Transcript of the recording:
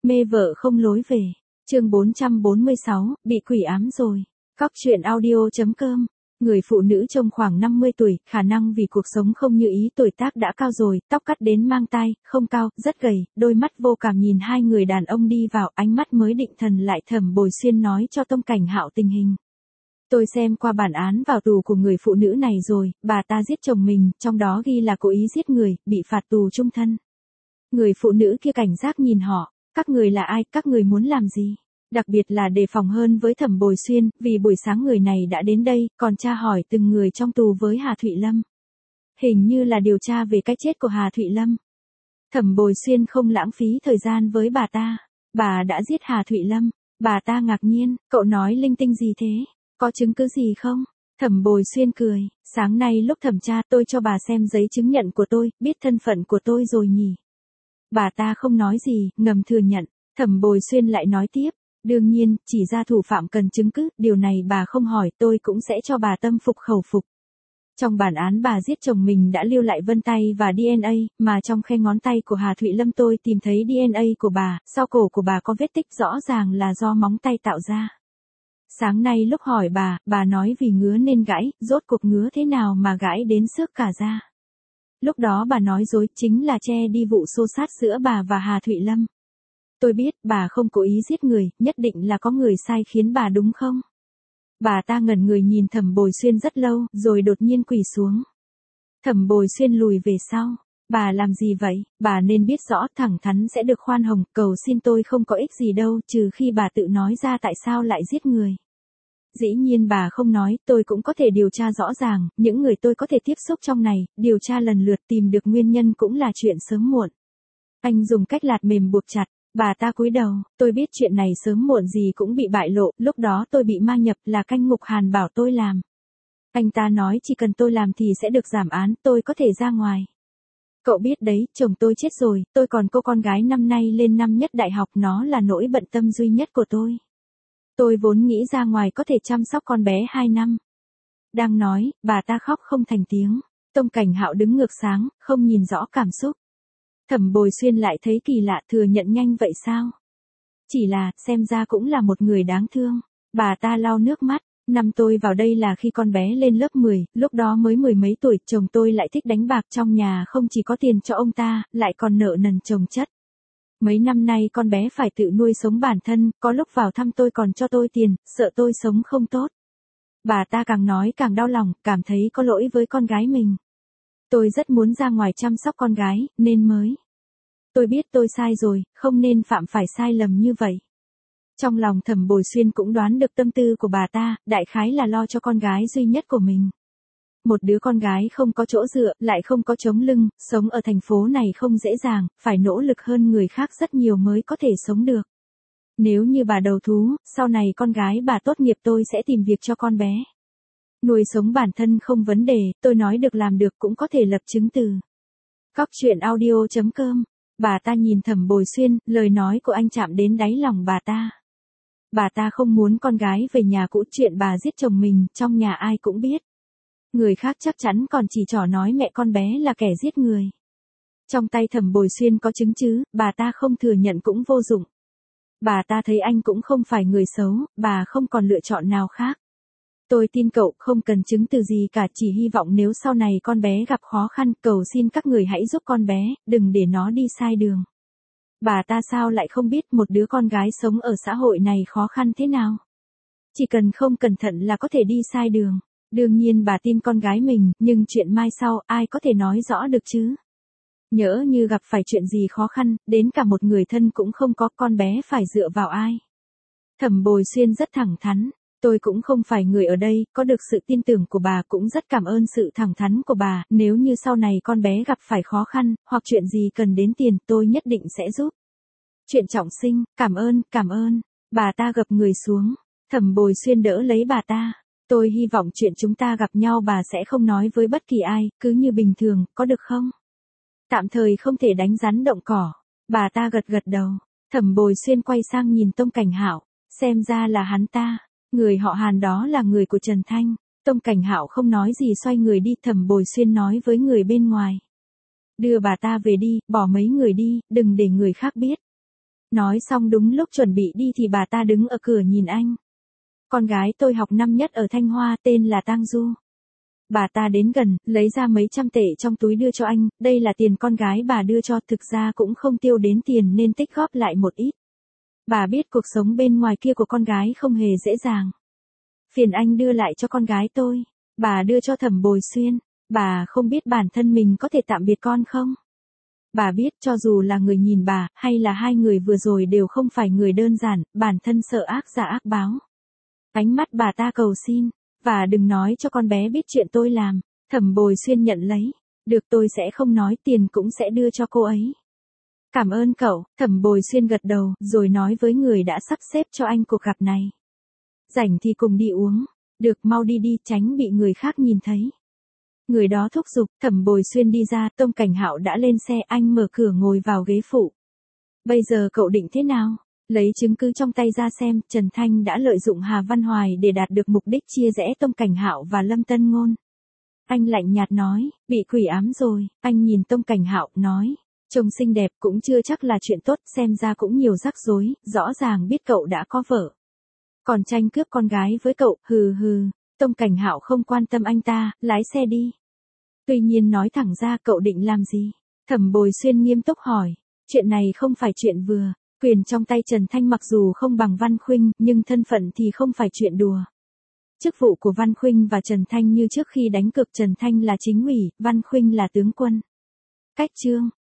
Mê vợ không lối về. Chương 446, bị quỷ ám rồi. Cóc truyện audio.com. Người phụ nữ trông khoảng 50 tuổi, khả năng vì cuộc sống không như ý, tuổi tác đã cao rồi, tóc cắt đến mang tai, không cao, rất gầy, đôi mắt vô cảm nhìn hai người đàn ông đi vào, ánh mắt mới định thần lại. Thẩm Bồi Xuyên nói cho Tông Cảnh Hạo tình hình. Tôi xem qua bản án vào tù của người phụ nữ này rồi, bà ta giết chồng mình, trong đó ghi là cố ý giết người, bị phạt tù chung thân. Người phụ nữ kia cảnh giác nhìn họ, các người là ai, các người muốn làm gì? Đặc biệt là đề phòng hơn với Thẩm Bồi Xuyên, vì buổi sáng người này đã đến đây, còn tra hỏi từng người trong tù với Hà Thụy Lâm. Hình như là điều tra về cái chết của Hà Thụy Lâm. Thẩm Bồi Xuyên không lãng phí thời gian với bà ta. Bà đã giết Hà Thụy Lâm. Bà ta ngạc nhiên, cậu nói linh tinh gì thế? Có chứng cứ gì không? Thẩm Bồi Xuyên cười, sáng nay lúc thẩm tra tôi cho bà xem giấy chứng nhận của tôi, biết thân phận của tôi rồi nhỉ? Bà ta không nói gì, ngầm thừa nhận. Thẩm Bồi Xuyên lại nói tiếp, đương nhiên, chỉ ra thủ phạm cần chứng cứ, điều này bà không hỏi, tôi cũng sẽ cho bà tâm phục khẩu phục. Trong bản án bà giết chồng mình đã lưu lại vân tay và DNA, mà trong khe ngón tay của Hà Thụy Lâm tôi tìm thấy DNA của bà, sau cổ của bà có vết tích rõ ràng là do móng tay tạo ra. Sáng nay lúc hỏi bà nói vì ngứa nên gãy, rốt cuộc ngứa thế nào mà gãy đến xước cả da. Lúc đó bà nói dối, chính là che đi vụ xô xát giữa bà và Hà Thụy Lâm. Tôi biết, bà không cố ý giết người, nhất định là có người sai khiến bà đúng không? Bà ta ngẩn người nhìn Thẩm Bồi Xuyên rất lâu, rồi đột nhiên quỳ xuống. Thẩm Bồi Xuyên lùi về sau. Bà làm gì vậy? Bà nên biết rõ thẳng thắn sẽ được khoan hồng, cầu xin tôi không có ích gì đâu, trừ khi bà tự nói ra tại sao lại giết người. Dĩ nhiên bà không nói, tôi cũng có thể điều tra rõ ràng, những người tôi có thể tiếp xúc trong này, điều tra lần lượt tìm được nguyên nhân cũng là chuyện sớm muộn. Anh dùng cách lạt mềm buộc chặt. Bà ta cúi đầu, tôi biết chuyện này sớm muộn gì cũng bị bại lộ, lúc đó tôi bị ma nhập là canh ngục Hàn bảo tôi làm. Anh ta nói chỉ cần tôi làm thì sẽ được giảm án, tôi có thể ra ngoài. Cậu biết đấy, chồng tôi chết rồi, tôi còn cô con gái năm nay lên năm nhất đại học, nó là nỗi bận tâm duy nhất của tôi. Tôi vốn nghĩ ra ngoài có thể chăm sóc con bé 2 năm. Đang nói, bà ta khóc không thành tiếng. Tông Cảnh Hạo đứng ngược sáng, không nhìn rõ cảm xúc. Thẩm Bồi Xuyên lại thấy kỳ lạ, thừa nhận nhanh vậy sao? Chỉ là, xem ra cũng là một người đáng thương. Bà ta lau nước mắt. Năm tôi vào đây là khi con bé lên lớp 10, lúc đó mới mười mấy tuổi, chồng tôi lại thích đánh bạc, trong nhà không chỉ có tiền cho ông ta, lại còn nợ nần chồng chất. Mấy năm nay con bé phải tự nuôi sống bản thân, có lúc vào thăm tôi còn cho tôi tiền, sợ tôi sống không tốt. Bà ta càng nói càng đau lòng, cảm thấy có lỗi với con gái mình. Tôi rất muốn ra ngoài chăm sóc con gái, nên mới. Tôi biết tôi sai rồi, không nên phạm phải sai lầm như vậy. Trong lòng Thẩm Bồi Xuyên cũng đoán được tâm tư của bà ta, đại khái là lo cho con gái duy nhất của mình. Một đứa con gái không có chỗ dựa, lại không có chống lưng, sống ở thành phố này không dễ dàng, phải nỗ lực hơn người khác rất nhiều mới có thể sống được. Nếu như bà đầu thú, sau này con gái bà tốt nghiệp tôi sẽ tìm việc cho con bé. Nuôi sống bản thân không vấn đề, tôi nói được làm được cũng có thể lập chứng từ. Cóc truyện audio.com. Bà ta nhìn Thẩm Bồi Xuyên, lời nói của anh chạm đến đáy lòng bà ta. Bà ta không muốn con gái về nhà cũ, chuyện bà giết chồng mình, trong nhà ai cũng biết. Người khác chắc chắn còn chỉ trỏ nói mẹ con bé là kẻ giết người. Trong tay Thẩm Bồi Xuyên có chứng chứ, bà ta không thừa nhận cũng vô dụng. Bà ta thấy anh cũng không phải người xấu, bà không còn lựa chọn nào khác. Tôi tin cậu, không cần chứng từ gì cả, chỉ hy vọng nếu sau này con bé gặp khó khăn, cầu xin các người hãy giúp con bé, đừng để nó đi sai đường. Bà ta sao lại không biết một đứa con gái sống ở xã hội này khó khăn thế nào? Chỉ cần không cẩn thận là có thể đi sai đường. Đương nhiên bà tin con gái mình, nhưng chuyện mai sau ai có thể nói rõ được chứ? Nhỡ như gặp phải chuyện gì khó khăn, đến cả một người thân cũng không có, con bé phải dựa vào ai? Thẩm Bồi Xuyên rất thẳng thắn. Tôi cũng không phải người ở đây, có được sự tin tưởng của bà, cũng rất cảm ơn sự thẳng thắn của bà, nếu như sau này con bé gặp phải khó khăn, hoặc chuyện gì cần đến tiền, tôi nhất định sẽ giúp. Chuyện trọng sinh, cảm ơn. Bà ta gập người xuống. Thẩm Bồi Xuyên đỡ lấy bà ta. Tôi hy vọng chuyện chúng ta gặp nhau bà sẽ không nói với bất kỳ ai, cứ như bình thường, có được không? Tạm thời không thể đánh rắn động cỏ. Bà ta gật đầu. Thẩm Bồi Xuyên quay sang nhìn Tông Cảnh Hạo, xem ra là hắn ta. Người họ Hàn đó là người của Trần Thanh. Tông Cảnh Hạo không nói gì xoay người đi. Thẩm Bồi Xuyên nói với người bên ngoài. Đưa bà ta về đi, bỏ mấy người đi, đừng để người khác biết. Nói xong đúng lúc chuẩn bị đi thì bà ta đứng ở cửa nhìn anh. Con gái tôi học năm nhất ở Thanh Hoa, tên là Tang Du. Bà ta đến gần, lấy ra mấy trăm tệ trong túi đưa cho anh, đây là tiền con gái bà đưa cho, thực ra cũng không tiêu đến tiền nên tích góp lại một ít. Bà biết cuộc sống bên ngoài kia của con gái không hề dễ dàng. Phiền anh đưa lại cho con gái tôi. Bà đưa cho Thẩm Bồi Xuyên. Bà không biết bản thân mình có thể tạm biệt con không? Bà biết cho dù là người nhìn bà, hay là hai người vừa rồi đều không phải người đơn giản, bản thân sợ ác giả ác báo. Ánh mắt bà ta cầu xin, và đừng nói cho con bé biết chuyện tôi làm. Thẩm Bồi Xuyên nhận lấy. Được, tôi sẽ không nói, tiền cũng sẽ đưa cho cô ấy. Cảm ơn cậu. Thẩm Bồi Xuyên gật đầu, rồi nói với người đã sắp xếp cho anh cuộc gặp này. Rảnh thì cùng đi uống. Được, mau đi đi, tránh bị người khác nhìn thấy. Người đó thúc giục. Thẩm Bồi Xuyên đi ra, Tông Cảnh Hạo đã lên xe, anh mở cửa ngồi vào ghế phụ. Bây giờ cậu định thế nào? Lấy chứng cứ trong tay ra xem, Trần Thanh đã lợi dụng Hà Văn Hoài để đạt được mục đích chia rẽ Tông Cảnh Hạo và Lâm Tân Ngôn. Anh lạnh nhạt nói, bị quỷ ám rồi. Anh nhìn Tông Cảnh Hạo, nói, trông xinh đẹp cũng chưa chắc là chuyện tốt, xem ra cũng nhiều rắc rối, rõ ràng biết cậu đã có vợ. Còn tranh cướp con gái với cậu, hừ hừ. Tông Cảnh Hạo không quan tâm anh ta, lái xe đi. Tuy nhiên nói thẳng ra, cậu định làm gì? Thẩm Bồi Xuyên nghiêm túc hỏi. Chuyện này không phải chuyện vừa. Quyền trong tay Trần Thanh mặc dù không bằng Văn Khuynh, nhưng thân phận thì không phải chuyện đùa. Chức vụ của Văn Khuynh và Trần Thanh như trước khi đánh cược, Trần Thanh là chính ủy, Văn Khuynh là tướng quân. Cách chương